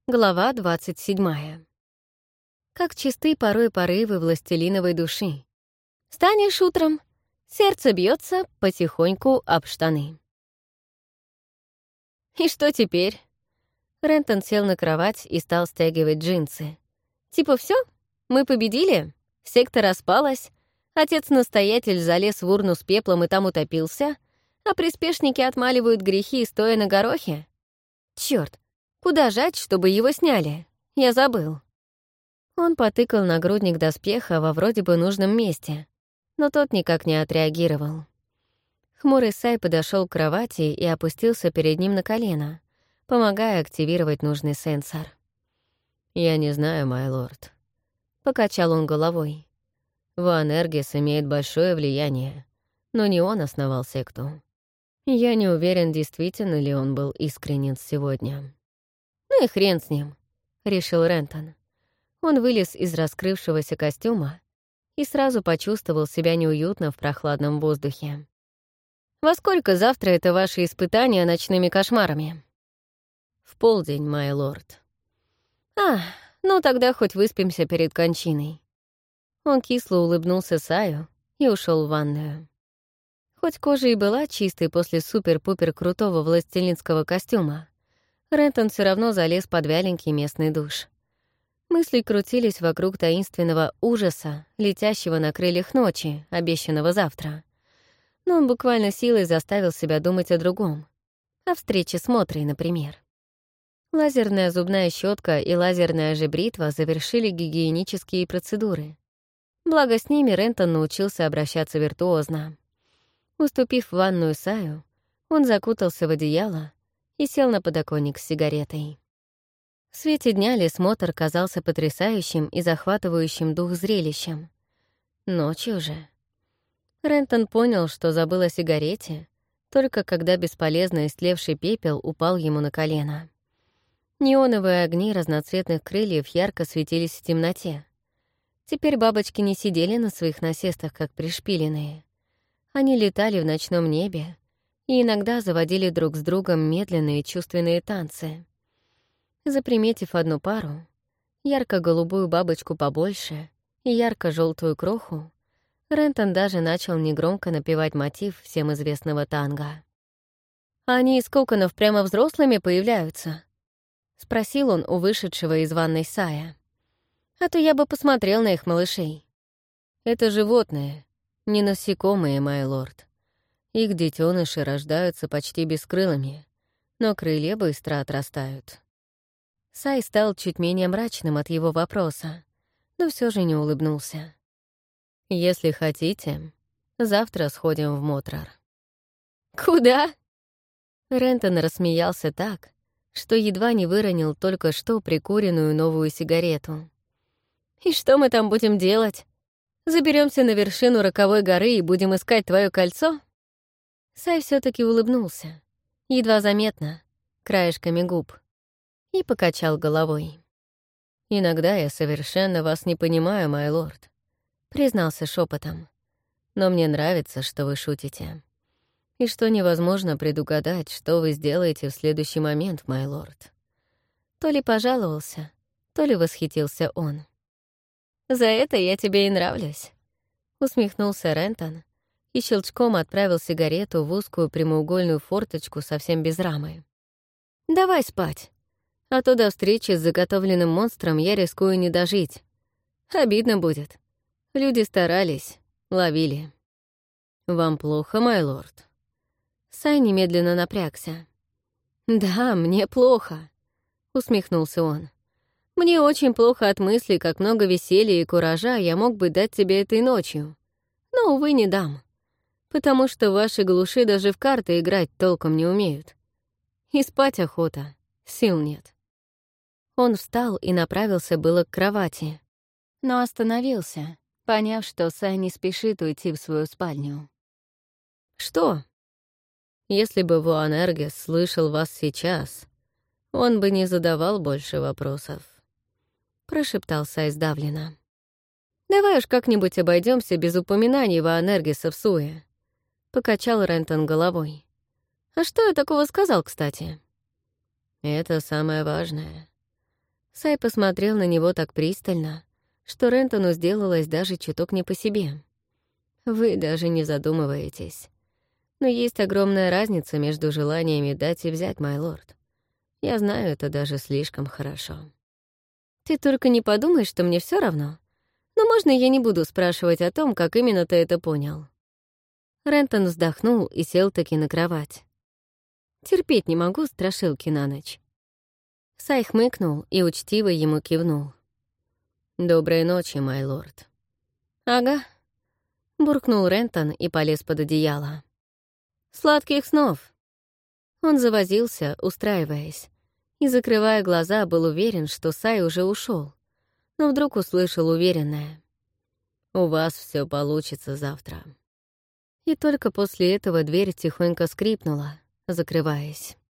Глава 27. Как чисты порой порывы властелиновой души. Станешь утром, сердце бьется потихоньку об штаны. И что теперь? Рентон сел на кровать и стал стягивать джинсы. Типа все? Мы победили? Секта распалась, отец-настоятель залез в урну с пеплом и там утопился, а приспешники отмаливают грехи, стоя на горохе? Чёрт! Куда жать, чтобы его сняли? Я забыл. Он потыкал нагрудник доспеха во вроде бы нужном месте, но тот никак не отреагировал. Хмурый Сай подошел к кровати и опустился перед ним на колено, помогая активировать нужный сенсор. «Я не знаю, май лорд», — покачал он головой. «Ваанергис имеет большое влияние, но не он основал секту. Я не уверен, действительно ли он был искренен сегодня». «Ну и хрен с ним», — решил Рентон. Он вылез из раскрывшегося костюма и сразу почувствовал себя неуютно в прохладном воздухе. «Во сколько завтра это ваши испытания ночными кошмарами?» «В полдень, май лорд». Ну тогда хоть выспимся перед кончиной». Он кисло улыбнулся Саю и ушел в ванную. Хоть кожа и была чистой после супер-пупер крутого властелинского костюма, Рентон все равно залез под вяленький местный душ. Мысли крутились вокруг таинственного ужаса, летящего на крыльях ночи, обещанного завтра. Но он буквально силой заставил себя думать о другом. О встрече с Мотрой, например. Лазерная зубная щетка и лазерная же бритва завершили гигиенические процедуры. Благо с ними Рентон научился обращаться виртуозно. Уступив в ванную Саю, он закутался в одеяло и сел на подоконник с сигаретой. В свете дня лесмотр казался потрясающим и захватывающим дух зрелищем. Ночью же. Рентон понял, что забыл о сигарете, только когда бесполезно истлевший пепел упал ему на колено. Неоновые огни разноцветных крыльев ярко светились в темноте. Теперь бабочки не сидели на своих насестах, как пришпиленные. Они летали в ночном небе и иногда заводили друг с другом медленные чувственные танцы. Заприметив одну пару, ярко-голубую бабочку побольше и ярко-желтую кроху, Рентон даже начал негромко напевать мотив всем известного танго. «Они из коконов прямо взрослыми появляются?» — спросил он у вышедшего из ванной Сая. «А то я бы посмотрел на их малышей». «Это животные, не насекомые, май лорд. Их детеныши рождаются почти бескрылыми, но крылья быстро отрастают». Сай стал чуть менее мрачным от его вопроса, но все же не улыбнулся. «Если хотите, завтра сходим в Мотрар». «Куда?» Рентон рассмеялся так, что едва не выронил только что прикуренную новую сигарету. «И что мы там будем делать? Заберемся на вершину роковой горы и будем искать твое кольцо?» Сай все таки улыбнулся, едва заметно, краешками губ, и покачал головой. «Иногда я совершенно вас не понимаю, май лорд», — признался шепотом. «Но мне нравится, что вы шутите. И что невозможно предугадать, что вы сделаете в следующий момент, май лорд». То ли пожаловался, то ли восхитился он. «За это я тебе и нравлюсь», — усмехнулся Рентон и щелчком отправил сигарету в узкую прямоугольную форточку совсем без рамы. «Давай спать, а то до встречи с заготовленным монстром я рискую не дожить. Обидно будет. Люди старались, ловили». «Вам плохо, май лорд?» Сай немедленно напрягся. «Да, мне плохо», — усмехнулся он. «Мне очень плохо от мысли, как много веселья и куража я мог бы дать тебе этой ночью. Но, увы, не дам. Потому что ваши глуши даже в карты играть толком не умеют. И спать охота, сил нет». Он встал и направился было к кровати, но остановился, поняв, что Сай не спешит уйти в свою спальню. «Что?» «Если бы Ваанергис слышал вас сейчас, он бы не задавал больше вопросов», — прошептал Сай сдавленно. «Давай уж как-нибудь обойдемся без упоминаний Ваанергиса в суе», — покачал Рентон головой. «А что я такого сказал, кстати?» «Это самое важное. Сай посмотрел на него так пристально, что Рентону сделалось даже чуток не по себе. Вы даже не задумываетесь. Но есть огромная разница между желаниями дать и взять, майлорд. Я знаю это даже слишком хорошо. Ты только не подумай, что мне все равно. Но можно я не буду спрашивать о том, как именно ты это понял?» Рентон вздохнул и сел таки на кровать. «Терпеть не могу страшилки на ночь». Сай хмыкнул и учтиво ему кивнул. «Доброй ночи, майлорд». «Ага», — буркнул Рентон и полез под одеяло. «Сладких снов!» Он завозился, устраиваясь, и, закрывая глаза, был уверен, что Сай уже ушел, но вдруг услышал уверенное: «У вас все получится завтра». И только после этого дверь тихонько скрипнула, закрываясь.